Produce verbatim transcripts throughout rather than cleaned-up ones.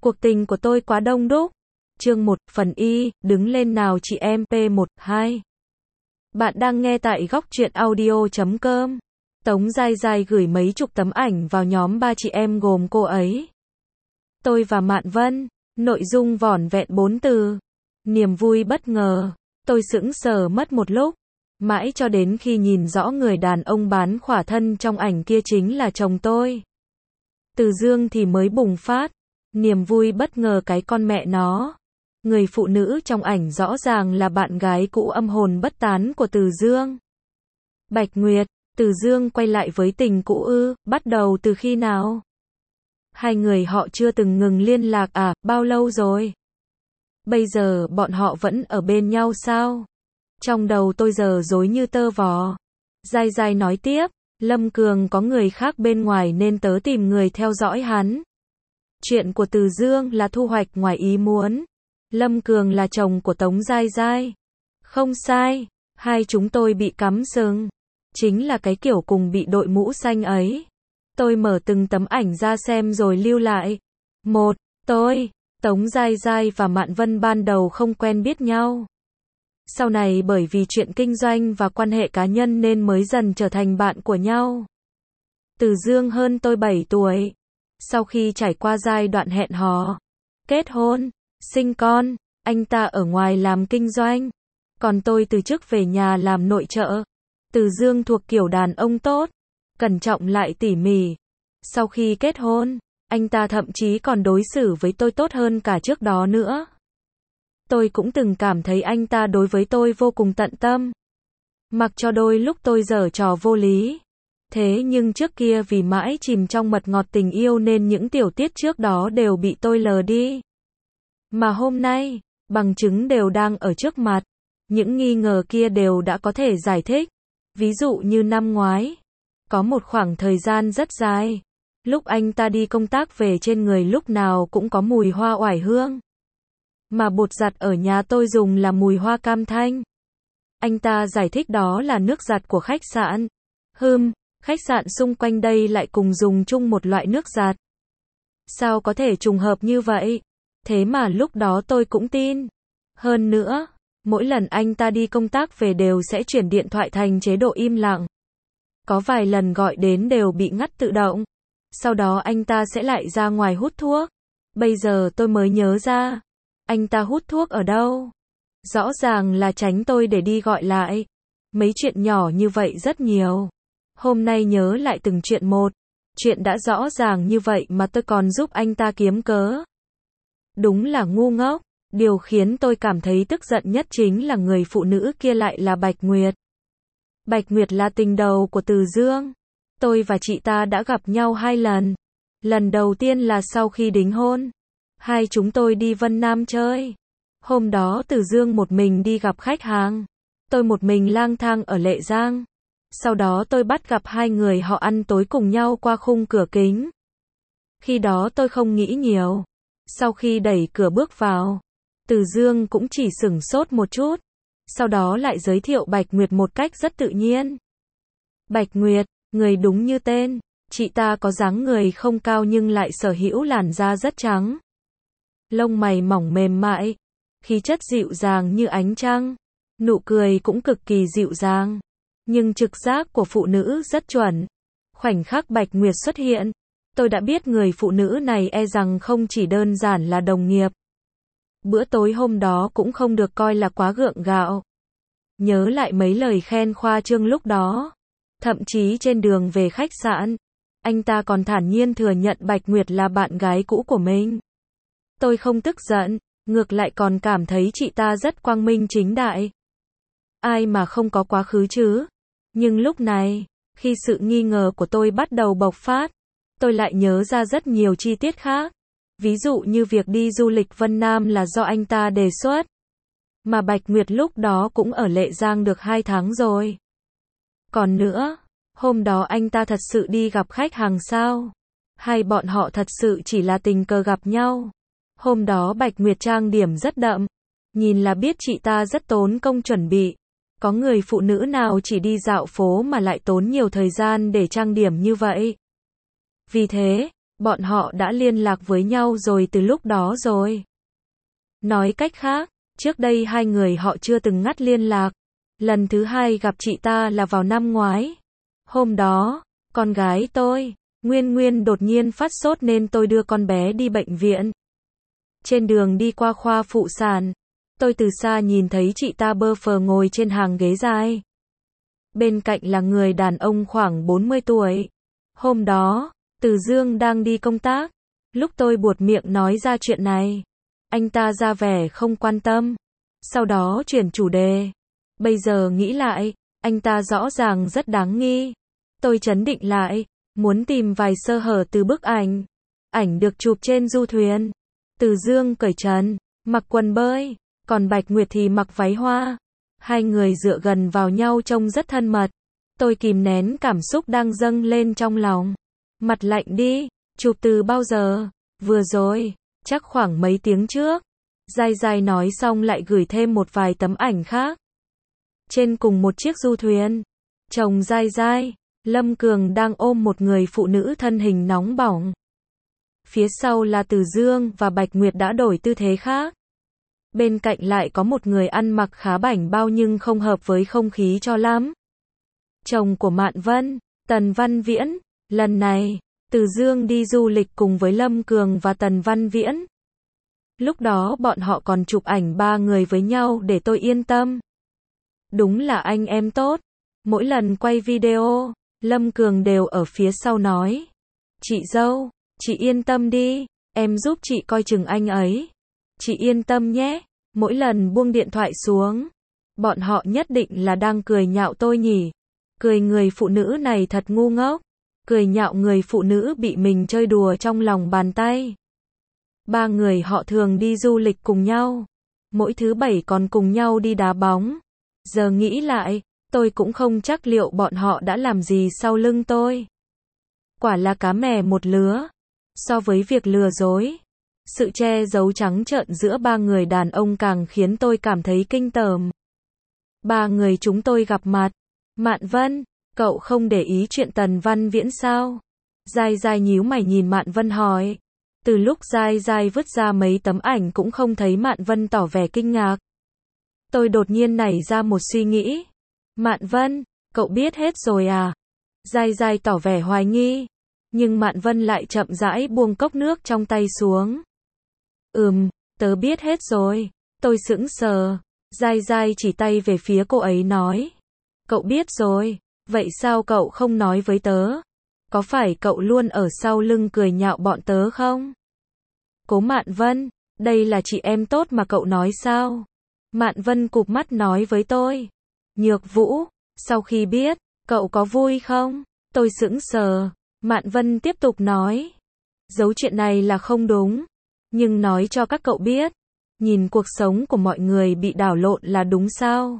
Cuộc tình của tôi quá đông đúc. Chương một, phần Y, đứng lên nào chị em P một, hai. Bạn đang nghe tại góc truyện audio chấm com. Tống Giai Giai gửi mấy chục tấm ảnh vào nhóm ba chị em gồm cô ấy, tôi và Mạn Vân. Nội dung vỏn vẹn bốn từ. Niềm vui bất ngờ. Tôi sững sờ mất một lúc. Mãi cho đến khi nhìn rõ người đàn ông bán khỏa thân trong ảnh kia chính là chồng tôi, Từ Dương, thì mới bùng phát. Niềm vui bất ngờ cái con mẹ nó. Người phụ nữ trong ảnh rõ ràng là bạn gái cũ âm hồn bất tán của Từ Dương. Bạch Nguyệt. Từ Dương quay lại với tình cũ ư? Bắt đầu từ khi nào? Hai người họ chưa từng ngừng liên lạc à? Bao lâu rồi? Bây giờ bọn họ vẫn ở bên nhau sao? Trong đầu tôi giờ rối như tơ vò. Giai Giai nói tiếp, Lâm Cường có người khác bên ngoài nên tớ tìm người theo dõi hắn. Chuyện của Từ Dương là thu hoạch ngoài ý muốn. Lâm Cường là chồng của Tống Giai Giai. Không sai, hai chúng tôi bị cắm sừng. Chính là cái kiểu cùng bị đội mũ xanh ấy. Tôi mở từng tấm ảnh ra xem rồi lưu lại. Một, tôi, Tống Giai Giai và Mạn Vân ban đầu không quen biết nhau. Sau này bởi vì chuyện kinh doanh và quan hệ cá nhân nên mới dần trở thành bạn của nhau. Từ Dương hơn tôi bảy tuổi. Sau khi trải qua giai đoạn hẹn hò, kết hôn, sinh con, anh ta ở ngoài làm kinh doanh, còn tôi từ chức về nhà làm nội trợ. Từ Dương thuộc kiểu đàn ông tốt, cẩn trọng lại tỉ mỉ. Sau khi kết hôn, anh ta thậm chí còn đối xử với tôi tốt hơn cả trước đó nữa. Tôi cũng từng cảm thấy anh ta đối với tôi vô cùng tận tâm. Mặc cho đôi lúc tôi giở trò vô lý. Thế nhưng trước kia vì mãi chìm trong mật ngọt tình yêu nên những tiểu tiết trước đó đều bị tôi lờ đi. Mà hôm nay, bằng chứng đều đang ở trước mặt. Những nghi ngờ kia đều đã có thể giải thích. Ví dụ như năm ngoái, có một khoảng thời gian rất dài, lúc anh ta đi công tác về trên người lúc nào cũng có mùi hoa oải hương. Mà bột giặt ở nhà tôi dùng là mùi hoa cam thanh. Anh ta giải thích đó là nước giặt của khách sạn. Hừm, khách sạn xung quanh đây lại cùng dùng chung một loại nước giặt. Sao có thể trùng hợp như vậy? Thế mà lúc đó tôi cũng tin. Hơn nữa, mỗi lần anh ta đi công tác về đều sẽ chuyển điện thoại thành chế độ im lặng. Có vài lần gọi đến đều bị ngắt tự động. Sau đó anh ta sẽ lại ra ngoài hút thuốc. Bây giờ tôi mới nhớ ra. Anh ta hút thuốc ở đâu? Rõ ràng là tránh tôi để đi gọi lại. Mấy chuyện nhỏ như vậy rất nhiều. Hôm nay nhớ lại từng chuyện một. Chuyện đã rõ ràng như vậy mà tôi còn giúp anh ta kiếm cớ. Đúng là ngu ngốc. Điều khiến tôi cảm thấy tức giận nhất chính là người phụ nữ kia lại là Bạch Nguyệt. Bạch Nguyệt là tình đầu của Từ Dương. Tôi và chị ta đã gặp nhau hai lần. Lần đầu tiên là sau khi đính hôn. Hai chúng tôi đi Vân Nam chơi. Hôm đó Từ Dương một mình đi gặp khách hàng. Tôi một mình lang thang ở Lệ Giang. Sau đó tôi bắt gặp hai người họ ăn tối cùng nhau qua khung cửa kính. Khi đó tôi không nghĩ nhiều. Sau khi đẩy cửa bước vào, Từ Dương cũng chỉ sửng sốt một chút. Sau đó lại giới thiệu Bạch Nguyệt một cách rất tự nhiên. Bạch Nguyệt, người đúng như tên. Chị ta có dáng người không cao nhưng lại sở hữu làn da rất trắng. Lông mày mỏng mềm mại. Khí chất dịu dàng như ánh trăng. Nụ cười cũng cực kỳ dịu dàng. Nhưng trực giác của phụ nữ rất chuẩn. Khoảnh khắc Bạch Nguyệt xuất hiện, tôi đã biết người phụ nữ này e rằng không chỉ đơn giản là đồng nghiệp. Bữa tối hôm đó cũng không được coi là quá gượng gạo. Nhớ lại mấy lời khen khoa trương lúc đó. Thậm chí trên đường về khách sạn, anh ta còn thản nhiên thừa nhận Bạch Nguyệt là bạn gái cũ của mình. Tôi không tức giận, ngược lại còn cảm thấy chị ta rất quang minh chính đại. Ai mà không có quá khứ chứ? Nhưng lúc này, khi sự nghi ngờ của tôi bắt đầu bộc phát, tôi lại nhớ ra rất nhiều chi tiết khác. Ví dụ như việc đi du lịch Vân Nam là do anh ta đề xuất. Mà Bạch Nguyệt lúc đó cũng ở Lệ Giang được hai tháng rồi. Còn nữa, hôm đó anh ta thật sự đi gặp khách hàng sao? Hay bọn họ thật sự chỉ là tình cờ gặp nhau? Hôm đó Bạch Nguyệt trang điểm rất đậm. Nhìn là biết chị ta rất tốn công chuẩn bị. Có người phụ nữ nào chỉ đi dạo phố mà lại tốn nhiều thời gian để trang điểm như vậy? Vì thế, Bọn họ đã liên lạc với nhau rồi từ lúc đó rồi. Nói cách khác, trước đây hai người họ chưa từng ngắt liên lạc. Lần thứ hai gặp chị ta là vào năm ngoái. Hôm đó, con gái tôi, Nguyên Nguyên đột nhiên phát sốt nên tôi đưa con bé đi bệnh viện. Trên đường đi qua khoa phụ sản, tôi từ xa nhìn thấy chị ta bơ phờ ngồi trên hàng ghế dài. Bên cạnh là người đàn ông khoảng bốn mươi tuổi. Hôm đó, Từ Dương đang đi công tác. Lúc tôi buột miệng nói ra chuyện này, anh ta ra vẻ không quan tâm. Sau đó chuyển chủ đề. Bây giờ nghĩ lại, anh ta rõ ràng rất đáng nghi. Tôi trấn định lại, muốn tìm vài sơ hở từ bức ảnh. Ảnh được chụp trên du thuyền. Từ Dương cởi trần, mặc quần bơi, còn Bạch Nguyệt thì mặc váy hoa. Hai người dựa gần vào nhau trông rất thân mật. Tôi kìm nén cảm xúc đang dâng lên trong lòng. Mặt lạnh đi, chụp từ bao giờ? Vừa rồi, chắc khoảng mấy tiếng trước. Dai Dai nói xong lại gửi thêm một vài tấm ảnh khác. Trên cùng một chiếc du thuyền, chồng Dai Dai, Lâm Cường đang ôm một người phụ nữ thân hình nóng bỏng. Phía sau là Từ Dương và Bạch Nguyệt đã đổi tư thế khác. Bên cạnh lại có một người ăn mặc khá bảnh bao nhưng không hợp với không khí cho lắm. Chồng của Mạn Vân, Tần Văn Viễn. Lần này, Từ Dương đi du lịch cùng với Lâm Cường và Tần Văn Viễn. Lúc đó bọn họ còn chụp ảnh ba người với nhau để tôi yên tâm. Đúng là anh em tốt. Mỗi lần quay video, Lâm Cường đều ở phía sau nói. Chị dâu, chị yên tâm đi, em giúp chị coi chừng anh ấy. Chị yên tâm nhé. Mỗi lần buông điện thoại xuống, bọn họ nhất định là đang cười nhạo tôi nhỉ. Cười người phụ nữ này thật ngu ngốc. Cười nhạo người phụ nữ bị mình chơi đùa trong lòng bàn tay. Ba người họ thường đi du lịch cùng nhau. Mỗi thứ bảy còn cùng nhau đi đá bóng. Giờ nghĩ lại, tôi cũng không chắc liệu bọn họ đã làm gì sau lưng tôi. Quả là cá mè một lứa. So với việc lừa dối, sự che giấu trắng trợn giữa ba người đàn ông càng khiến tôi cảm thấy kinh tởm. Ba người chúng tôi gặp mặt. Mạn Vân, cậu không để ý chuyện Tần Văn Viễn sao? Dai Dai nhíu mày nhìn Mạn Vân hỏi. Từ lúc Dai Dai vứt ra mấy tấm ảnh cũng không thấy Mạn Vân tỏ vẻ kinh ngạc. Tôi đột nhiên nảy ra một suy nghĩ. Mạn Vân, cậu biết hết rồi à? Dai Dai tỏ vẻ hoài nghi. Nhưng Mạn Vân lại chậm rãi buông cốc nước trong tay xuống. Ừm, tớ biết hết rồi. Tôi sững sờ. Dai Dai chỉ tay về phía cô ấy nói. Cậu biết rồi, vậy sao cậu không nói với tớ? Có phải cậu luôn ở sau lưng cười nhạo bọn tớ không? Cố Mạn Vân, đây là chị em tốt mà cậu nói sao? Mạn Vân cụp mắt nói với tôi. Nhược Vũ, sau khi biết, cậu có vui không? Tôi sững sờ. Mạn Vân tiếp tục nói. Giấu chuyện này là không đúng. Nhưng nói cho các cậu biết. Nhìn cuộc sống của mọi người bị đảo lộn là đúng sao?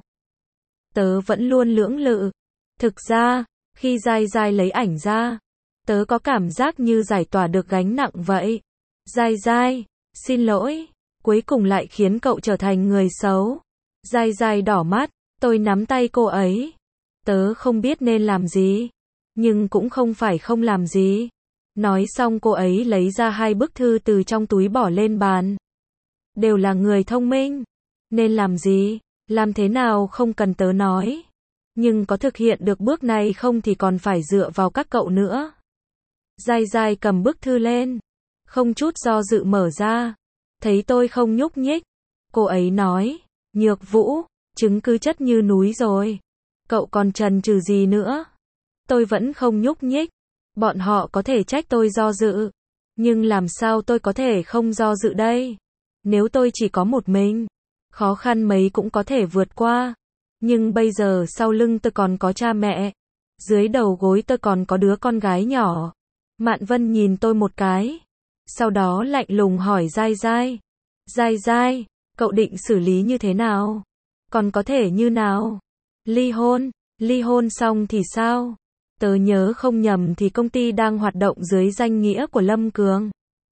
Tớ vẫn luôn lưỡng lự. Thực ra, khi Dai Dai lấy ảnh ra, tớ có cảm giác như giải tỏa được gánh nặng vậy. Dai Dai, xin lỗi, cuối cùng lại khiến cậu trở thành người xấu. Dai Dai đỏ mắt, tôi nắm tay cô ấy. Tớ không biết nên làm gì, nhưng cũng không phải không làm gì. Nói xong cô ấy lấy ra hai bức thư từ trong túi bỏ lên bàn. Đều là người thông minh. Nên làm gì, làm thế nào không cần tớ nói. Nhưng có thực hiện được bước này không thì còn phải dựa vào các cậu nữa. Dai Dai cầm bức thư lên, không chút do dự mở ra. Thấy tôi không nhúc nhích, cô ấy nói. Nhược Vũ, chứng cứ chất như núi rồi. Cậu còn chần chừ gì nữa? Tôi vẫn không nhúc nhích. Bọn họ có thể trách tôi do dự. Nhưng làm sao tôi có thể không do dự đây? Nếu tôi chỉ có một mình, khó khăn mấy cũng có thể vượt qua. Nhưng bây giờ sau lưng tôi còn có cha mẹ. Dưới đầu gối tôi còn có đứa con gái nhỏ. Mạn Vân nhìn tôi một cái. Sau đó lạnh lùng hỏi Dai Dai. Dai Dai, cậu định xử lý như thế nào? Còn có thể như nào? Ly hôn, ly hôn xong thì sao? Tớ nhớ không nhầm thì công ty đang hoạt động dưới danh nghĩa của Lâm Cường.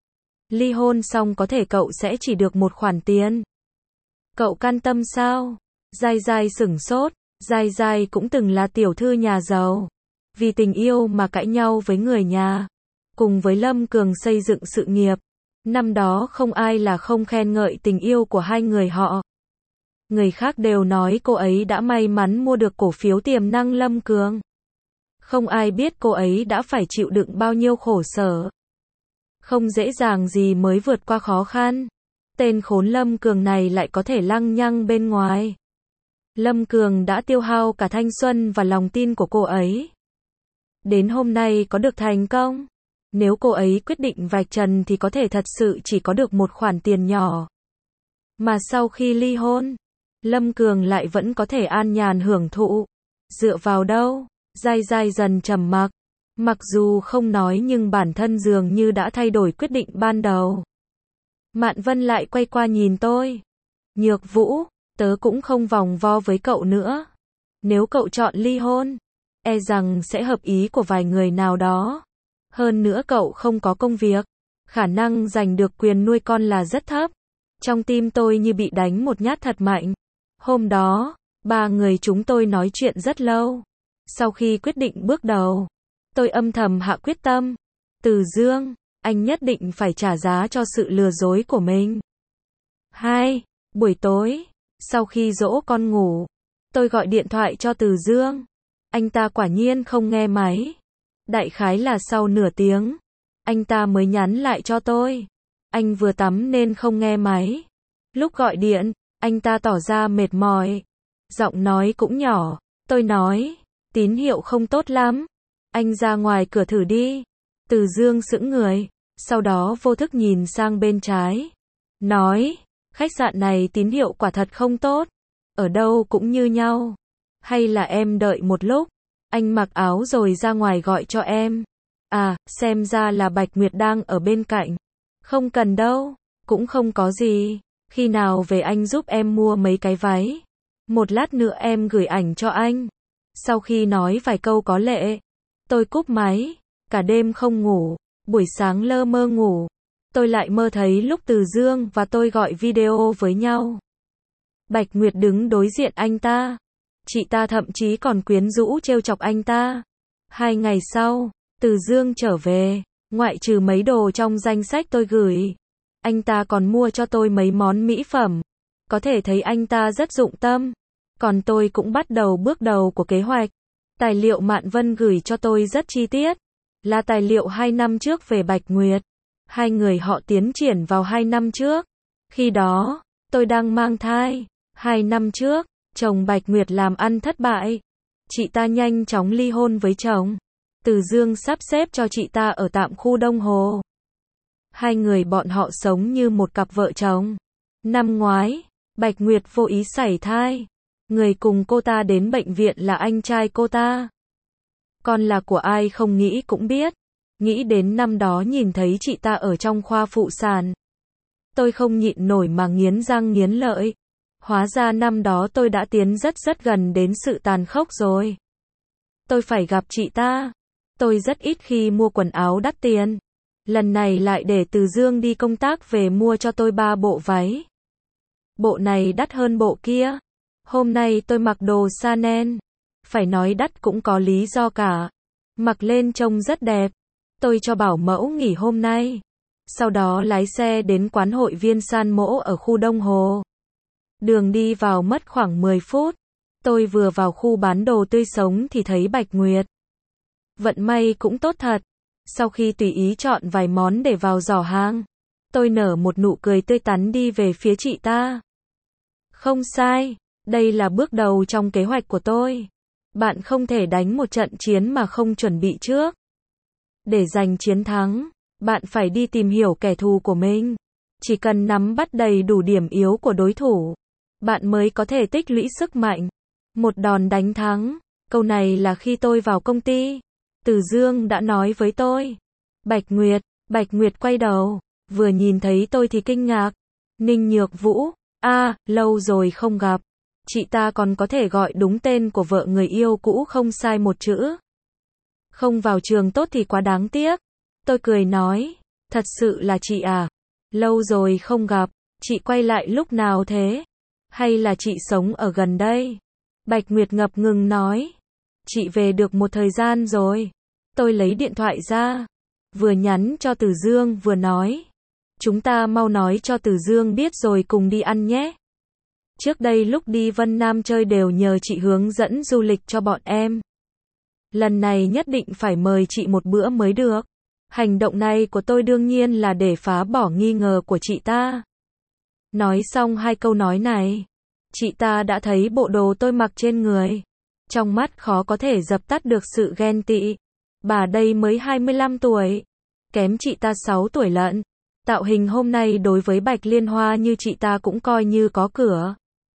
Ly hôn xong có thể cậu sẽ chỉ được một khoản tiền. Cậu can tâm sao? Dai Dai sửng sốt. Dai Dai cũng từng là tiểu thư nhà giàu. Vì tình yêu mà cãi nhau với người nhà. cùng với Lâm Cường xây dựng sự nghiệp. Năm đó không ai là không khen ngợi tình yêu của hai người họ. Người khác đều nói cô ấy đã may mắn mua được cổ phiếu tiềm năng Lâm Cường. Không ai biết cô ấy đã phải chịu đựng bao nhiêu khổ sở. Không dễ dàng gì mới vượt qua khó khăn. Tên khốn Lâm Cường này lại có thể lăng nhăng bên ngoài. Lâm Cường đã tiêu hao cả thanh xuân và lòng tin của cô ấy. Đến hôm nay có được thành công. Nếu cô ấy quyết định vạch trần thì có thể thật sự chỉ có được một khoản tiền nhỏ. Mà sau khi ly hôn, Lâm Cường lại vẫn có thể an nhàn hưởng thụ. Dựa vào đâu? Giai Giai dần trầm mặc. Mặc dù không nói nhưng bản thân dường như đã thay đổi quyết định ban đầu. Mạn Vân lại quay qua nhìn tôi. Nhược Vũ, tớ cũng không vòng vo với cậu nữa. Nếu cậu chọn ly hôn, e rằng sẽ hợp ý của vài người nào đó. Hơn nữa cậu không có công việc, khả năng giành được quyền nuôi con là rất thấp. Trong tim tôi như bị đánh một nhát thật mạnh. Hôm đó, ba người chúng tôi nói chuyện rất lâu. Sau khi quyết định bước đầu, tôi âm thầm hạ quyết tâm. Từ Dương, anh nhất định phải trả giá cho sự lừa dối của mình. Hai, buổi tối, sau khi dỗ con ngủ, tôi gọi điện thoại cho Từ Dương. Anh ta quả nhiên không nghe máy. Đại khái là sau nửa tiếng, anh ta mới nhắn lại cho tôi. Anh vừa tắm nên không nghe máy. Lúc gọi điện, anh ta tỏ ra mệt mỏi. Giọng nói cũng nhỏ. Tôi nói, tín hiệu không tốt lắm. Anh ra ngoài cửa thử đi. Từ Dương sững người, sau đó vô thức nhìn sang bên trái. Nói, khách sạn này tín hiệu quả thật không tốt. Ở đâu cũng như nhau. Hay là em đợi một lúc. Anh mặc áo rồi ra ngoài gọi cho em. À, xem ra là Bạch Nguyệt đang ở bên cạnh. Không cần đâu, cũng không có gì. Khi nào về anh giúp em mua mấy cái váy. Một lát nữa em gửi ảnh cho anh. Sau khi nói vài câu có lệ, tôi cúp máy. Cả đêm không ngủ, buổi sáng lơ mơ ngủ. Tôi lại mơ thấy lúc Từ Dương và tôi gọi video với nhau. Bạch Nguyệt đứng đối diện anh ta. Chị ta thậm chí còn quyến rũ trêu chọc anh ta. Hai ngày sau, Từ Dương trở về, ngoại trừ mấy đồ trong danh sách tôi gửi, anh ta còn mua cho tôi mấy món mỹ phẩm. Có thể thấy anh ta rất dụng tâm. Còn tôi cũng bắt đầu bước đầu của kế hoạch. Tài liệu Mạn Vân gửi cho tôi rất chi tiết. Là tài liệu hai năm trước về Bạch Nguyệt. Hai người họ tiến triển vào hai năm trước. Khi đó, tôi đang mang thai. Hai năm trước, chồng Bạch Nguyệt làm ăn thất bại. Chị ta nhanh chóng ly hôn với chồng. Từ Dương sắp xếp cho chị ta ở tạm khu Đông Hồ. Hai người bọn họ sống như một cặp vợ chồng. Năm ngoái, Bạch Nguyệt vô ý sảy thai. Người cùng cô ta đến bệnh viện là anh trai cô ta. Con là của ai không nghĩ cũng biết. Nghĩ đến năm đó nhìn thấy chị ta ở trong khoa phụ sản. Tôi không nhịn nổi mà nghiến răng nghiến lợi. Hóa ra năm đó tôi đã tiến rất rất gần đến sự tàn khốc rồi. Tôi phải gặp chị ta. Tôi rất ít khi mua quần áo đắt tiền. Lần này lại để Từ Dương đi công tác về mua cho tôi ba bộ váy. Bộ này đắt hơn bộ kia. Hôm nay tôi mặc đồ Chanel. Phải nói đắt cũng có lý do cả. Mặc lên trông rất đẹp. Tôi cho bảo mẫu nghỉ hôm nay. Sau đó lái xe đến quán hội viên San Mỗ ở khu Đông Hồ. Đường đi vào mất khoảng mười phút. Tôi vừa vào khu bán đồ tươi sống thì thấy Bạch Nguyệt. Vận may cũng tốt thật. Sau khi tùy ý chọn vài món để vào giỏ hàng, tôi nở một nụ cười tươi tắn đi về phía chị ta. Không sai, đây là bước đầu trong kế hoạch của tôi. Bạn không thể đánh một trận chiến mà không chuẩn bị trước. Để giành chiến thắng, bạn phải đi tìm hiểu kẻ thù của mình. Chỉ cần nắm bắt đầy đủ điểm yếu của đối thủ, bạn mới có thể tích lũy sức mạnh. Một đòn đánh thắng. Câu này là khi tôi vào công ty, Từ Dương đã nói với tôi. Bạch Nguyệt, Bạch Nguyệt quay đầu, vừa nhìn thấy tôi thì kinh ngạc. Ninh Nhược Vũ, a, à, lâu rồi không gặp. Chị ta còn có thể gọi đúng tên của vợ người yêu cũ không sai một chữ. Không vào trường tốt thì quá đáng tiếc. Tôi cười nói, thật sự là chị à? Lâu rồi không gặp, chị quay lại lúc nào thế? Hay là chị sống ở gần đây? Bạch Nguyệt ngập ngừng nói, chị về được một thời gian rồi. Tôi lấy điện thoại ra. vừa nhắn cho Từ Dương vừa nói. Chúng ta mau nói cho Từ Dương biết rồi cùng đi ăn nhé. Trước đây lúc đi Vân Nam chơi đều nhờ chị hướng dẫn du lịch cho bọn em. Lần này nhất định phải mời chị một bữa mới được. Hành động này của tôi đương nhiên là để phá bỏ nghi ngờ của chị ta. Nói xong hai câu nói này, chị ta đã thấy bộ đồ tôi mặc trên người. Trong mắt khó có thể dập tắt được sự ghen tị. Bà đây mới hai mươi lăm tuổi, kém chị ta sáu tuổi lận. Tạo hình hôm nay đối với Bạch Liên Hoa như chị ta cũng coi như có cửa.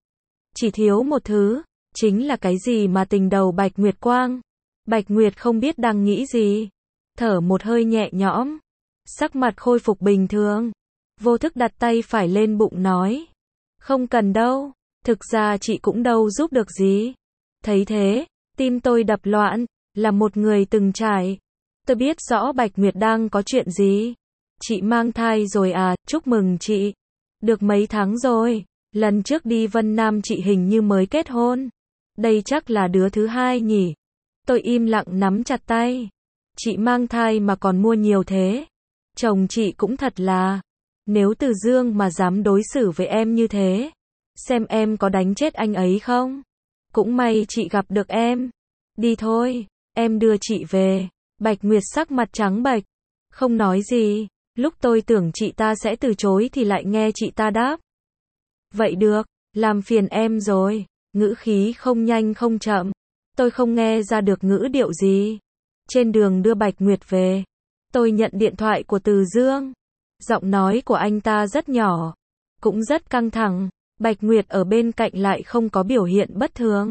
Chỉ thiếu một thứ, chính là cái gì mà tình đầu Bạch Nguyệt Quang. Bạch Nguyệt không biết đang nghĩ gì, thở một hơi nhẹ nhõm, sắc mặt khôi phục bình thường, vô thức đặt tay phải lên bụng nói. Không cần đâu, thực ra chị cũng đâu giúp được gì. Thấy thế, tim tôi đập loạn, là một người từng trải. Tôi biết rõ Bạch Nguyệt đang có chuyện gì. Chị mang thai rồi à, chúc mừng chị. Được mấy tháng rồi, lần trước đi Vân Nam chị hình như mới kết hôn. Đây chắc là đứa thứ hai nhỉ. Tôi im lặng nắm chặt tay. Chị mang thai mà còn mua nhiều thế. Chồng chị cũng thật là. Nếu Từ Dương mà dám đối xử với em như thế, xem em có đánh chết anh ấy không? Cũng may chị gặp được em. Đi thôi, em đưa chị về. Bạch Nguyệt sắc mặt trắng bệch, không nói gì. Lúc tôi tưởng chị ta sẽ từ chối thì lại nghe chị ta đáp. Vậy được, làm phiền em rồi. Ngữ khí không nhanh không chậm. Tôi không nghe ra được ngữ điệu gì. Trên đường đưa Bạch Nguyệt về, tôi nhận điện thoại của Từ Dương. Giọng nói của anh ta rất nhỏ, cũng rất căng thẳng. Bạch Nguyệt ở bên cạnh lại không có biểu hiện bất thường.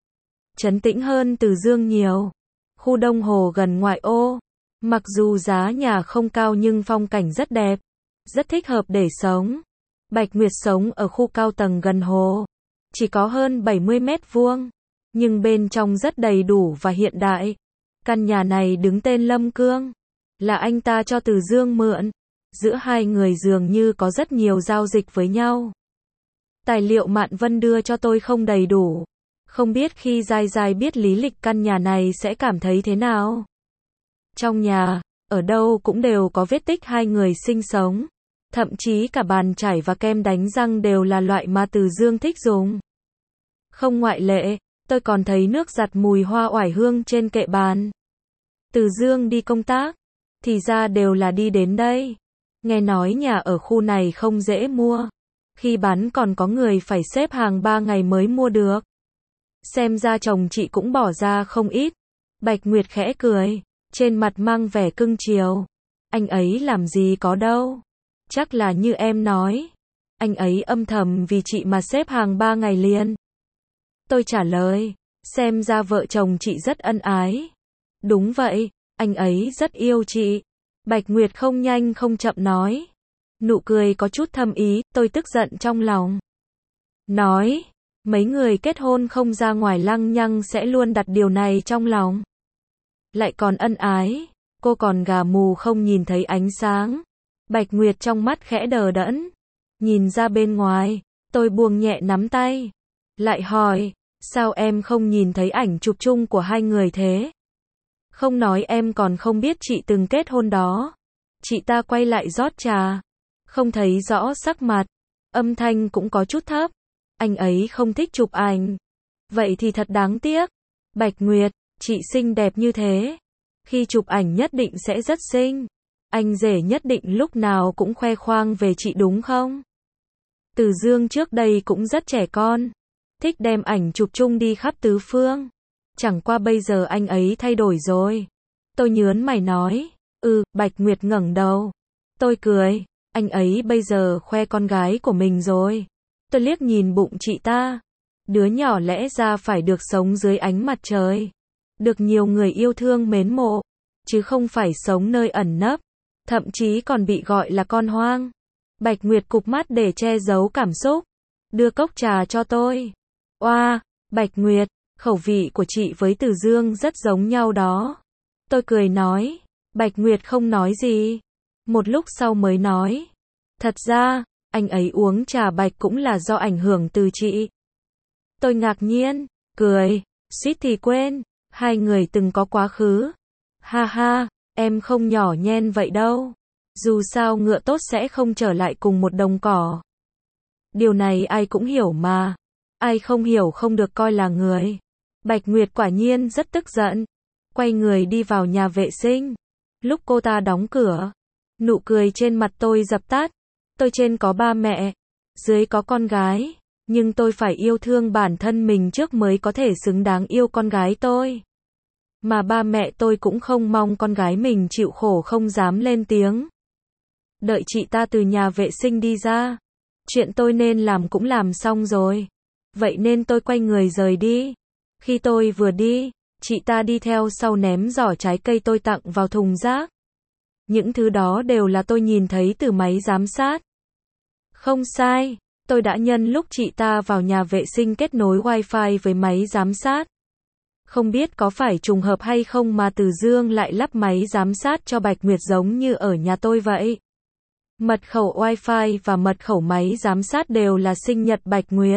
Trấn tĩnh hơn Từ Dương nhiều. Khu Đông Hồ gần ngoại ô. Mặc dù giá nhà không cao nhưng phong cảnh rất đẹp, rất thích hợp để sống. Bạch Nguyệt sống ở khu cao tầng gần hồ, chỉ có hơn bảy mươi mét vuông, nhưng bên trong rất đầy đủ và hiện đại. Căn nhà này đứng tên Lâm Cương, là anh ta cho Từ Dương mượn. Giữa hai người dường như có rất nhiều giao dịch với nhau. Tài liệu Mạn Vân đưa cho tôi không đầy đủ. Không biết khi Giai Giai biết lý lịch căn nhà này sẽ cảm thấy thế nào. Trong nhà, ở đâu cũng đều có vết tích hai người sinh sống. Thậm chí cả bàn chải và kem đánh răng đều là loại mà Từ Dương thích dùng. Không ngoại lệ, tôi còn thấy nước giặt mùi hoa oải hương trên kệ bàn. Từ Dương đi công tác, thì ra đều là đi đến đây. Nghe nói nhà ở khu này không dễ mua. Khi bán còn có người phải xếp hàng ba ngày mới mua được. Xem ra chồng chị cũng bỏ ra không ít. Bạch Nguyệt khẽ cười, trên mặt mang vẻ cưng chiều. Anh ấy làm gì có đâu. Chắc là như em nói. Anh ấy âm thầm vì chị mà xếp hàng ba ngày liền. Tôi trả lời, xem ra vợ chồng chị rất ân ái. Đúng vậy, anh ấy rất yêu chị. Bạch Nguyệt không nhanh không chậm nói. Nụ cười có chút thâm ý, tôi tức giận trong lòng. Nói, mấy người kết hôn không ra ngoài lăng nhăng sẽ luôn đặt điều này trong lòng. Lại còn ân ái, cô còn gà mù không nhìn thấy ánh sáng. Bạch Nguyệt trong mắt khẽ đờ đẫn. Nhìn ra bên ngoài, tôi buông nhẹ nắm tay. Lại hỏi, sao em không nhìn thấy ảnh chụp chung của hai người thế? Không nói em còn không biết chị từng kết hôn đó. Chị ta quay lại rót trà. Không thấy rõ sắc mặt. Âm thanh cũng có chút thấp. Anh ấy không thích chụp ảnh. Vậy thì thật đáng tiếc. Bạch Nguyệt, chị xinh đẹp như thế. Khi chụp ảnh nhất định sẽ rất xinh. Anh rể nhất định lúc nào cũng khoe khoang về chị đúng không? Từ Dương trước đây cũng rất trẻ con. Thích đem ảnh chụp chung đi khắp tứ phương. Chẳng qua bây giờ anh ấy thay đổi rồi. Tôi nhớn mày nói. Ừ, Bạch Nguyệt ngẩng đầu. Tôi cười. Anh ấy bây giờ khoe con gái của mình rồi. Tôi liếc nhìn bụng chị ta. Đứa nhỏ lẽ ra phải được sống dưới ánh mặt trời. Được nhiều người yêu thương mến mộ. Chứ không phải sống nơi ẩn nấp. Thậm chí còn bị gọi là con hoang. Bạch Nguyệt cụp mắt để che giấu cảm xúc. Đưa cốc trà cho tôi. Oa, Bạch Nguyệt, khẩu vị của chị với Từ Dương rất giống nhau đó. Tôi cười nói. Bạch Nguyệt không nói gì. Một lúc sau mới nói. Thật ra, anh ấy uống trà bạch cũng là do ảnh hưởng từ chị. Tôi ngạc nhiên, cười, suýt thì quên. Hai người từng có quá khứ. Ha ha, em không nhỏ nhen vậy đâu. Dù sao ngựa tốt sẽ không trở lại cùng một đồng cỏ. Điều này ai cũng hiểu mà. Ai không hiểu không được coi là người. Bạch Nguyệt quả nhiên rất tức giận. Quay người đi vào nhà vệ sinh. Lúc cô ta đóng cửa, nụ cười trên mặt tôi dập tắt. Tôi trên có ba mẹ, dưới có con gái. Nhưng tôi phải yêu thương bản thân mình trước mới có thể xứng đáng yêu con gái tôi. Mà ba mẹ tôi cũng không mong con gái mình chịu khổ không dám lên tiếng. Đợi chị ta từ nhà vệ sinh đi ra. Chuyện tôi nên làm cũng làm xong rồi. Vậy nên tôi quay người rời đi. Khi tôi vừa đi, chị ta đi theo sau ném giỏ trái cây tôi tặng vào thùng rác. Những thứ đó đều là tôi nhìn thấy từ máy giám sát. Không sai, tôi đã nhân lúc chị ta vào nhà vệ sinh kết nối wifi với máy giám sát. Không biết có phải trùng hợp hay không mà Từ Dương lại lắp máy giám sát cho Bạch Nguyệt giống như ở nhà tôi vậy. Mật khẩu wifi và mật khẩu máy giám sát đều là sinh nhật Bạch Nguyệt.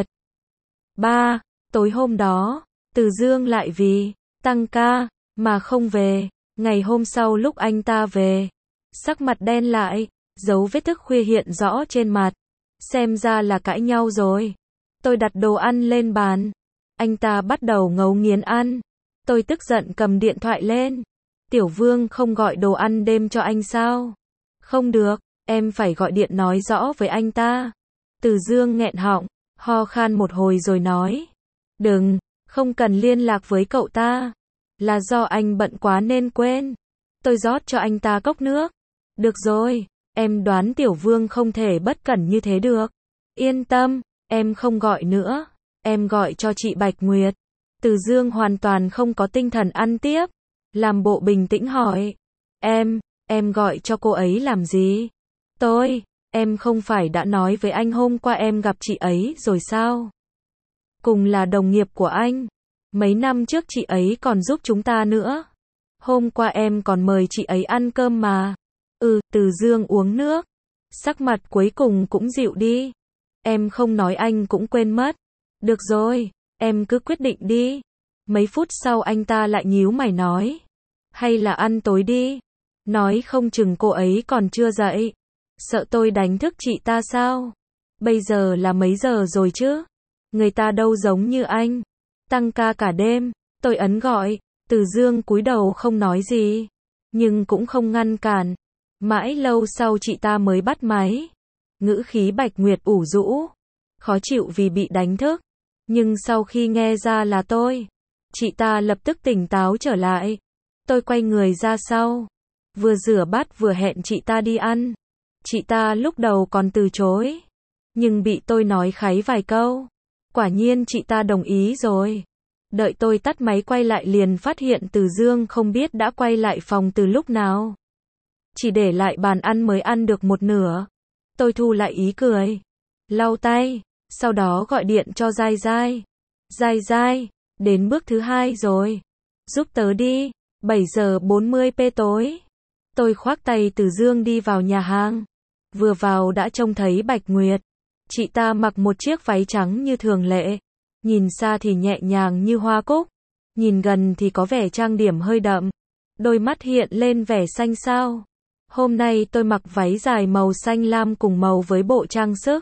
ba. Tối hôm đó, Từ Dương lại vì tăng ca mà không về. Ngày hôm sau lúc anh ta về, sắc mặt đen lại, dấu vết thức khuya hiện rõ trên mặt. Xem ra là cãi nhau rồi. Tôi đặt đồ ăn lên bàn. Anh ta bắt đầu ngấu nghiến ăn. Tôi tức giận cầm điện thoại lên. Tiểu Vương không gọi đồ ăn đêm cho anh sao? Không được, em phải gọi điện nói rõ với anh ta. Từ Dương nghẹn họng, ho khan một hồi rồi nói. Đừng, không cần liên lạc với cậu ta. Là do anh bận quá nên quên. Tôi rót cho anh ta cốc nước. Được rồi, em đoán Tiểu Vương không thể bất cẩn như thế được. Yên tâm, em không gọi nữa. Em gọi cho chị Bạch Nguyệt. Từ Dương hoàn toàn không có tinh thần ăn tiếp. Làm bộ bình tĩnh hỏi. Em, em gọi cho cô ấy làm gì? Tôi, em không phải đã nói với anh hôm qua em gặp chị ấy rồi sao? Cùng là đồng nghiệp của anh. Mấy năm trước chị ấy còn giúp chúng ta nữa. Hôm qua em còn mời chị ấy ăn cơm mà. Ừ, Từ Dương uống nước. Sắc mặt cuối cùng cũng dịu đi. Em không nói anh cũng quên mất. Được rồi, em cứ quyết định đi. Mấy phút sau anh ta lại nhíu mày nói. Hay là ăn tối đi. Nói không chừng cô ấy còn chưa dậy. Sợ tôi đánh thức chị ta sao? Bây giờ là mấy giờ rồi chứ? Người ta đâu giống như anh. Tăng ca cả đêm. Tôi ấn gọi. Từ Dương cúi đầu không nói gì. Nhưng cũng không ngăn cản. Mãi lâu sau chị ta mới bắt máy. Ngữ khí Bạch Nguyệt ủ rũ. Khó chịu vì bị đánh thức. Nhưng sau khi nghe ra là tôi, chị ta lập tức tỉnh táo trở lại. Tôi quay người ra sau. Vừa rửa bát vừa hẹn chị ta đi ăn. Chị ta lúc đầu còn từ chối. Nhưng bị tôi nói kháy vài câu. Quả nhiên chị ta đồng ý rồi. Đợi tôi tắt máy quay lại liền phát hiện Từ Dương không biết đã quay lại phòng từ lúc nào. Chỉ để lại bàn ăn mới ăn được một nửa. Tôi thu lại ý cười. Lau tay. Sau đó gọi điện cho Giai Giai. Giai Giai, đến bước thứ hai rồi. Giúp tớ đi. bảy giờ bốn mươi phút tối. Tôi khoác tay Từ Dương đi vào nhà hàng. Vừa vào đã trông thấy Bạch Nguyệt. Chị ta mặc một chiếc váy trắng như thường lệ. Nhìn xa thì nhẹ nhàng như hoa cúc. Nhìn gần thì có vẻ trang điểm hơi đậm. Đôi mắt hiện lên vẻ xanh xao. Hôm nay tôi mặc váy dài màu xanh lam cùng màu với bộ trang sức.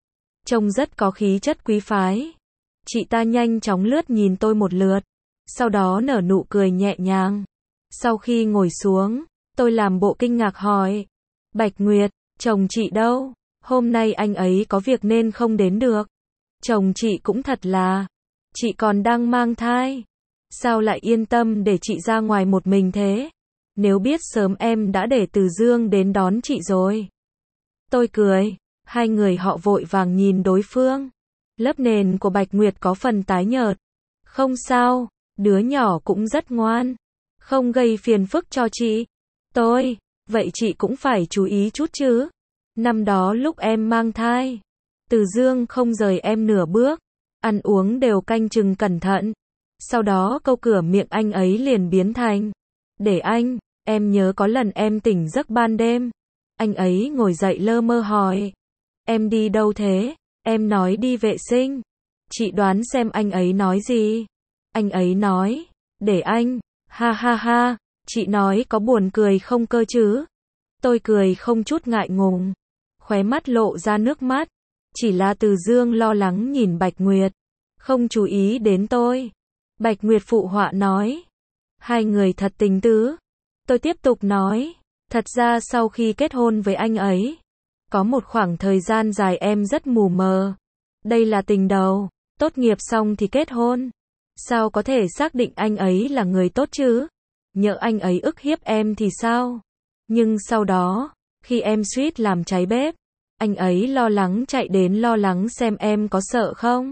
Trông rất có khí chất quý phái. Chị ta nhanh chóng lướt nhìn tôi một lượt. Sau đó nở nụ cười nhẹ nhàng. Sau khi ngồi xuống, tôi làm bộ kinh ngạc hỏi. Bạch Nguyệt, chồng chị đâu? Hôm nay anh ấy có việc nên không đến được. Chồng chị cũng thật là. Chị còn đang mang thai. Sao lại yên tâm để chị ra ngoài một mình thế? Nếu biết sớm em đã để Từ Dương đến đón chị rồi. Tôi cười. Hai người họ vội vàng nhìn đối phương. Lớp nền của Bạch Nguyệt có phần tái nhợt. Không sao, đứa nhỏ cũng rất ngoan. Không gây phiền phức cho chị. Tôi, vậy chị cũng phải chú ý chút chứ. Năm đó lúc em mang thai, Từ Dương không rời em nửa bước. Ăn uống đều canh chừng cẩn thận. Sau đó câu cửa miệng anh ấy liền biến thành. Để anh, em nhớ có lần em tỉnh giấc ban đêm. Anh ấy ngồi dậy lơ mơ hỏi. Em đi đâu thế? Em nói đi vệ sinh. Chị đoán xem anh ấy nói gì? Anh ấy nói. Để anh. Ha ha ha. Chị nói có buồn cười không cơ chứ? Tôi cười không chút ngại ngùng, khóe mắt lộ ra nước mắt. Chỉ là Từ Dương lo lắng nhìn Bạch Nguyệt, không chú ý đến tôi. Bạch Nguyệt phụ họa nói, hai người thật tình tứ. Tôi tiếp tục nói, thật ra sau khi kết hôn với anh ấy, có một khoảng thời gian dài em rất mù mờ. Đây là tình đầu, tốt nghiệp xong thì kết hôn. Sao có thể xác định anh ấy là người tốt chứ? Nhỡ anh ấy ức hiếp em thì sao? Nhưng sau đó, khi em suýt làm cháy bếp, anh ấy lo lắng chạy đến lo lắng xem em có sợ không.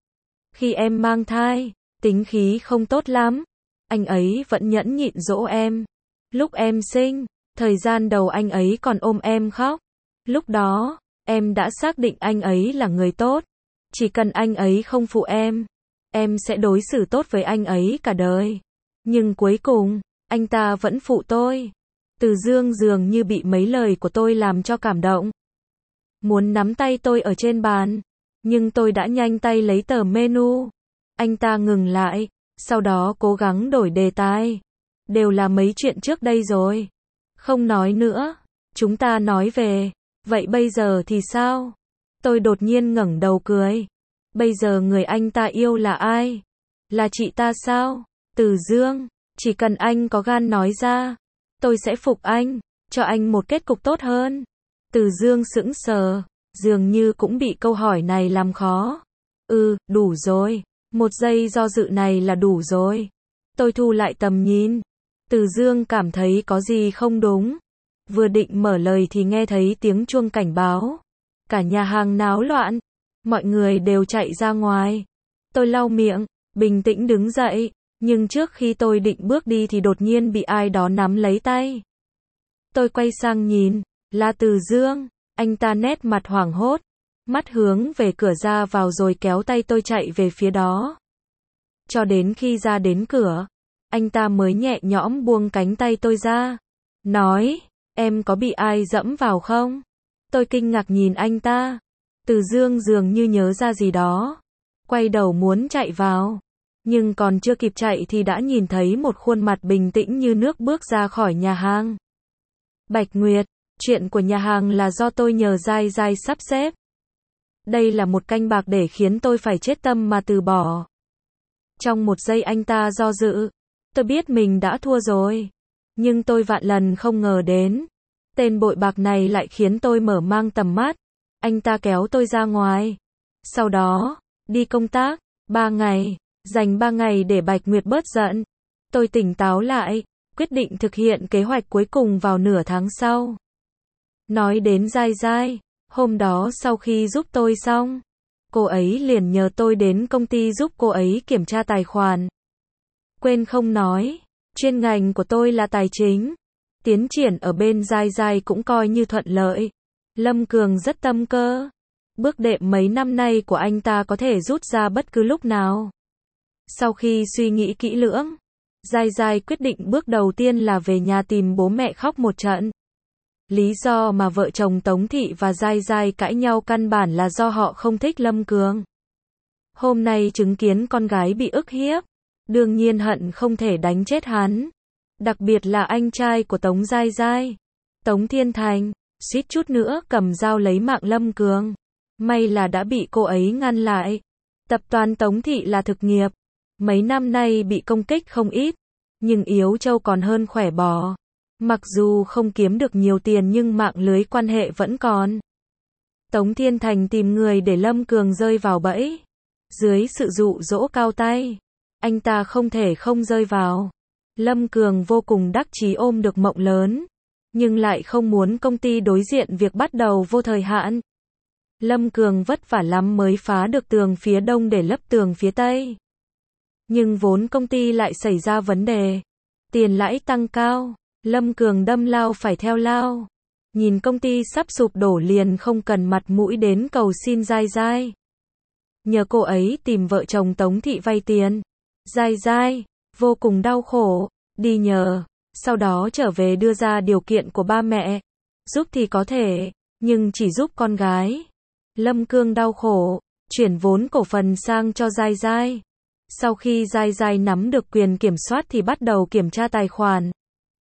Khi em mang thai, tính khí không tốt lắm, anh ấy vẫn nhẫn nhịn dỗ em. Lúc em sinh, thời gian đầu anh ấy còn ôm em khóc. Lúc đó, em đã xác định anh ấy là người tốt. Chỉ cần anh ấy không phụ em, em sẽ đối xử tốt với anh ấy cả đời. Nhưng cuối cùng, anh ta vẫn phụ tôi. Từ Dương dường như bị mấy lời của tôi làm cho cảm động. Muốn nắm tay tôi ở trên bàn, nhưng tôi đã nhanh tay lấy tờ menu. Anh ta ngừng lại, sau đó cố gắng đổi đề tài. Đều là mấy chuyện trước đây rồi. Không nói nữa, chúng ta nói về, vậy bây giờ thì sao? Tôi đột nhiên ngẩng đầu cười. Bây giờ người anh ta yêu là ai? Là chị ta sao? Từ Dương, chỉ cần anh có gan nói ra, tôi sẽ phục anh, cho anh một kết cục tốt hơn. Từ Dương sững sờ, dường như cũng bị câu hỏi này làm khó. Ừ, đủ rồi, một giây do dự này là đủ rồi. Tôi thu lại tầm nhìn. Từ Dương cảm thấy có gì không đúng. Vừa định mở lời thì nghe thấy tiếng chuông cảnh báo. Cả nhà hàng náo loạn, mọi người đều chạy ra ngoài. Tôi lau miệng, bình tĩnh đứng dậy, nhưng trước khi tôi định bước đi thì đột nhiên bị ai đó nắm lấy tay. Tôi quay sang nhìn, là Từ Dương, anh ta nét mặt hoảng hốt, mắt hướng về cửa ra vào rồi kéo tay tôi chạy về phía đó. Cho đến khi ra đến cửa, anh ta mới nhẹ nhõm buông cánh tay tôi ra, nói, em có bị ai dẫm vào không? Tôi kinh ngạc nhìn anh ta. Từ Dương dường như nhớ ra gì đó, quay đầu muốn chạy vào, nhưng còn chưa kịp chạy thì đã nhìn thấy một khuôn mặt bình tĩnh như nước bước ra khỏi nhà hàng. Bạch Nguyệt, chuyện của nhà hàng là do tôi nhờ Giai Giai sắp xếp. Đây là một canh bạc để khiến tôi phải chết tâm mà từ bỏ. Trong một giây anh ta do dự, tôi biết mình đã thua rồi, nhưng tôi vạn lần không ngờ đến, tên bội bạc này lại khiến tôi mở mang tầm mắt. Anh ta kéo tôi ra ngoài. Sau đó, đi công tác, ba ngày, dành ba ngày để Bạch Nguyệt bớt giận. Tôi tỉnh táo lại, quyết định thực hiện kế hoạch cuối cùng vào nửa tháng sau. Nói đến Giai Giai, hôm đó sau khi giúp tôi xong, cô ấy liền nhờ tôi đến công ty giúp cô ấy kiểm tra tài khoản. Quên không nói, chuyên ngành của tôi là tài chính. Tiến triển ở bên Giai Giai cũng coi như thuận lợi. Lâm Cường rất tâm cơ. Bước đệm mấy năm nay của anh ta có thể rút ra bất cứ lúc nào. Sau khi suy nghĩ kỹ lưỡng, Giai Giai quyết định bước đầu tiên là về nhà tìm bố mẹ khóc một trận. Lý do mà vợ chồng Tống Thị và Giai Giai cãi nhau căn bản là do họ không thích Lâm Cường. Hôm nay chứng kiến con gái bị ức hiếp, đương nhiên hận không thể đánh chết hắn. Đặc biệt là anh trai của Tống Giai Giai, Tống Thiên Thành, suýt chút nữa cầm dao lấy mạng Lâm Cường. May là đã bị cô ấy ngăn lại. Tập đoàn Tống Thị là thực nghiệp, mấy năm nay bị công kích không ít, nhưng yếu trâu còn hơn khỏe bò. Mặc dù không kiếm được nhiều tiền nhưng mạng lưới quan hệ vẫn còn. Tống Thiên Thành tìm người để Lâm Cường rơi vào bẫy. Dưới sự dụ dỗ cao tay, anh ta không thể không rơi vào. Lâm Cường vô cùng đắc chí ôm được mộng lớn, nhưng lại không muốn công ty đối diện việc bắt đầu vô thời hạn. Lâm Cường vất vả lắm mới phá được tường phía đông để lấp tường phía tây. Nhưng vốn công ty lại xảy ra vấn đề. Tiền lãi tăng cao, Lâm Cường đâm lao phải theo lao. Nhìn công ty sắp sụp đổ liền không cần mặt mũi đến cầu xin Giai Giai. Nhờ cô ấy tìm vợ chồng Tống Thị vay tiền. Giai Giai, vô cùng đau khổ, đi nhờ, sau đó trở về đưa ra điều kiện của ba mẹ. Giúp thì có thể, nhưng chỉ giúp con gái. Lâm Cường đau khổ, chuyển vốn cổ phần sang cho Giai Giai. Sau khi Giai Giai nắm được quyền kiểm soát thì bắt đầu kiểm tra tài khoản.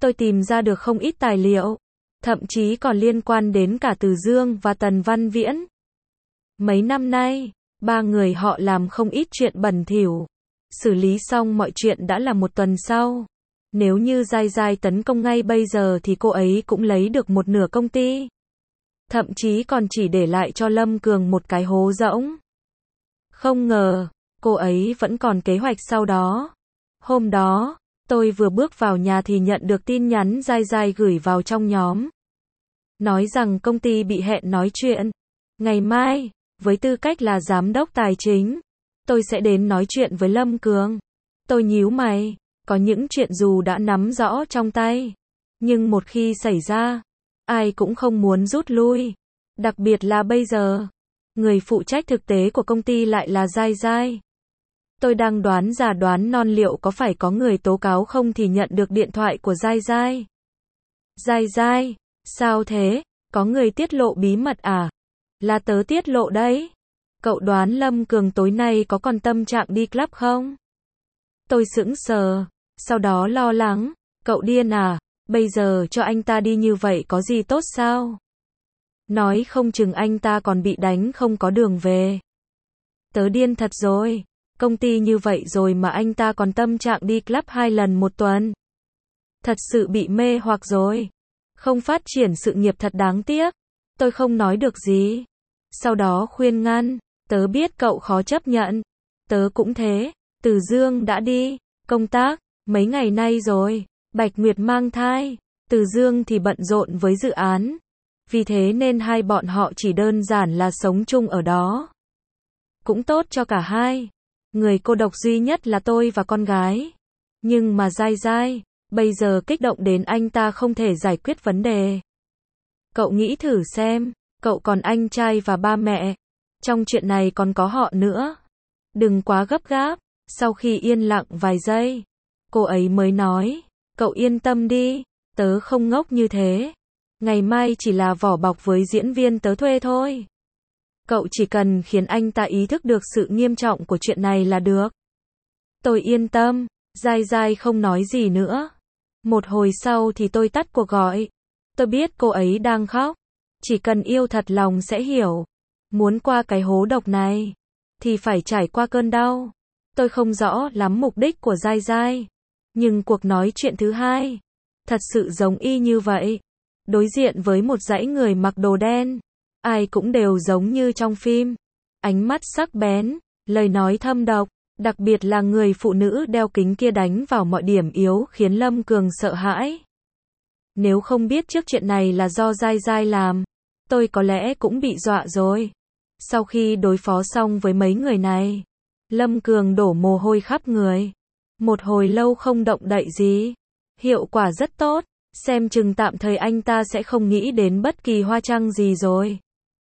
tôi tìm ra được không ít tài liệu, thậm chí còn liên quan đến cả Từ Dương và Tần Văn Viễn. Mấy năm nay, ba người họ làm không ít chuyện bẩn thỉu. Xử lý xong mọi chuyện đã là một tuần sau. Nếu như Giai Giai tấn công ngay bây giờ thì cô ấy cũng lấy được một nửa công ty. Thậm chí còn chỉ để lại cho Lâm Cường một cái hố rỗng. Không ngờ, cô ấy vẫn còn kế hoạch sau đó. Hôm đó, tôi vừa bước vào nhà thì nhận được tin nhắn Giai Giai gửi vào trong nhóm. Nói rằng công ty bị hẹn nói chuyện. Ngày mai, với tư cách là giám đốc tài chính, tôi sẽ đến nói chuyện với Lâm Cường. Tôi nhíu mày, có những chuyện dù đã nắm rõ trong tay, nhưng một khi xảy ra, ai cũng không muốn rút lui. Đặc biệt là bây giờ, người phụ trách thực tế của công ty lại là Giai Giai. Tôi đang đoán giả đoán non liệu có phải có người tố cáo không thì nhận được điện thoại của Giai Giai. Giai Giai, sao thế? Có người tiết lộ bí mật à? Là tớ tiết lộ đấy. Cậu đoán Lâm Cường tối nay có còn tâm trạng đi club không? Tôi sững sờ, sau đó lo lắng, cậu điên à? Bây giờ cho anh ta đi như vậy có gì tốt sao? Nói không chừng anh ta còn bị đánh không có đường về. Tớ điên thật rồi, công ty như vậy rồi mà anh ta còn tâm trạng đi club hai lần một tuần. Thật sự bị mê hoặc rồi. Không phát triển sự nghiệp thật đáng tiếc. Tôi không nói được gì. Sau đó khuyên ngăn, tớ biết cậu khó chấp nhận. Tớ cũng thế, Từ Dương đã đi, công tác, mấy ngày nay rồi, Bạch Nguyệt mang thai, Từ Dương thì bận rộn với dự án. Vì thế nên hai bọn họ chỉ đơn giản là sống chung ở đó. Cũng tốt cho cả hai. Người cô độc duy nhất là tôi và con gái. Nhưng mà Giai Giai, bây giờ kích động đến anh ta không thể giải quyết vấn đề. Cậu nghĩ thử xem, cậu còn anh trai và ba mẹ. Trong chuyện này còn có họ nữa. Đừng quá gấp gáp. Sau khi yên lặng vài giây, cô ấy mới nói, cậu yên tâm đi, tớ không ngốc như thế. Ngày mai chỉ là vỏ bọc với diễn viên tớ thuê thôi. Cậu chỉ cần khiến anh ta ý thức được sự nghiêm trọng của chuyện này là được. Tôi yên tâm. Giai Giai không nói gì nữa. Một hồi sau thì tôi tắt cuộc gọi. Tôi biết cô ấy đang khóc. Chỉ cần yêu thật lòng sẽ hiểu. Muốn qua cái hố độc này, thì phải trải qua cơn đau. Tôi không rõ lắm mục đích của Giai Giai. Nhưng cuộc nói chuyện thứ hai, thật sự giống y như vậy. Đối diện với một dãy người mặc đồ đen. Ai cũng đều giống như trong phim. Ánh mắt sắc bén, lời nói thâm độc. Đặc biệt là người phụ nữ đeo kính kia đánh vào mọi điểm yếu khiến Lâm Cường sợ hãi. Nếu không biết trước chuyện này là do Giai Giai làm, tôi có lẽ cũng bị dọa rồi. Sau khi đối phó xong với mấy người này, Lâm Cường đổ mồ hôi khắp người. Một hồi lâu không động đậy gì. Hiệu quả rất tốt, xem chừng tạm thời anh ta sẽ không nghĩ đến bất kỳ hoa trăng gì rồi.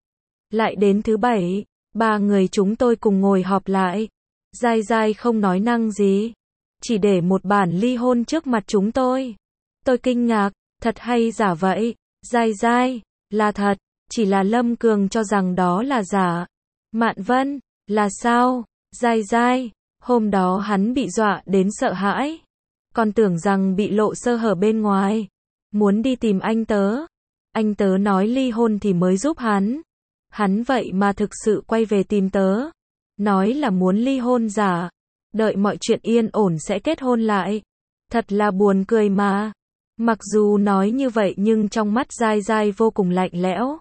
Lại đến thứ bảy, ba người chúng tôi cùng ngồi họp lại. Giai Giai không nói năng gì, chỉ để một bản ly hôn trước mặt chúng tôi. Tôi kinh ngạc, thật hay giả vậy? Giai Giai, là thật, chỉ là Lâm Cường cho rằng đó là giả. Mạn Vân, là sao? Giai Giai, hôm đó hắn bị dọa đến sợ hãi, còn tưởng rằng bị lộ sơ hở bên ngoài, muốn đi tìm anh tớ. Anh tớ nói ly hôn thì mới giúp hắn. Hắn vậy mà thực sự quay về tìm tớ. Nói là muốn ly hôn giả, đợi mọi chuyện yên ổn sẽ kết hôn lại. Thật là buồn cười mà. Mặc dù nói như vậy nhưng trong mắt Giai Giai vô cùng lạnh lẽo.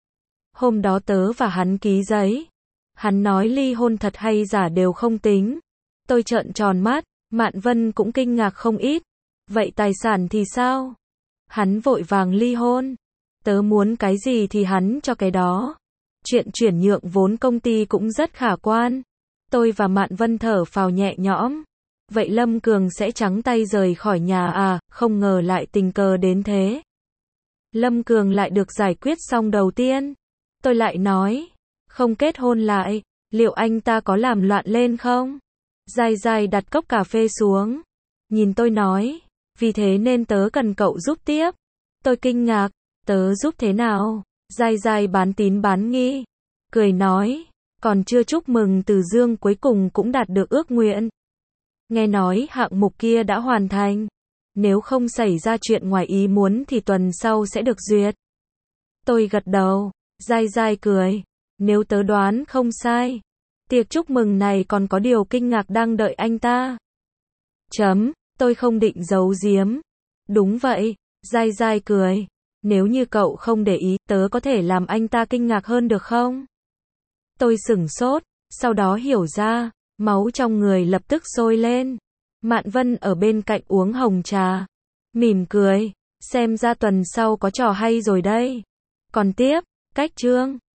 Hôm đó tớ và hắn ký giấy. Hắn nói ly hôn thật hay giả đều không tính. Tôi trợn tròn mắt, Mạn Vân cũng kinh ngạc không ít. Vậy tài sản thì sao? Hắn vội vàng ly hôn. Tớ muốn cái gì thì hắn cho cái đó. Chuyện chuyển nhượng vốn công ty cũng rất khả quan. Tôi và Mạn Vân thở phào nhẹ nhõm. Vậy Lâm Cường sẽ trắng tay rời khỏi nhà à? Không ngờ lại tình cờ đến thế. Lâm Cường lại được giải quyết xong đầu tiên. Tôi lại nói, không kết hôn lại, liệu anh ta có làm loạn lên không? Giai Giai đặt cốc cà phê xuống. Nhìn tôi nói, vì thế nên tớ cần cậu giúp tiếp. Tôi kinh ngạc, tớ giúp thế nào? Giai Giai bán tín bán nghi, cười nói, còn chưa chúc mừng Từ Dương cuối cùng cũng đạt được ước nguyện. Nghe nói hạng mục kia đã hoàn thành. nếu không xảy ra chuyện ngoài ý muốn thì tuần sau sẽ được duyệt. Tôi gật đầu, dai dai cười, nếu tớ đoán không sai, tiệc chúc mừng này còn có điều kinh ngạc đang đợi anh ta. Chấm, tôi không định giấu giếm. Đúng vậy, dai dai cười, nếu như cậu không để ý, tớ có thể làm anh ta kinh ngạc hơn được không? Tôi sửng sốt, sau đó hiểu ra, máu trong người lập tức sôi lên. Mạn Vân ở bên cạnh uống hồng trà, mỉm cười, xem ra tuần sau có trò hay rồi đây. Còn tiếp, cách chương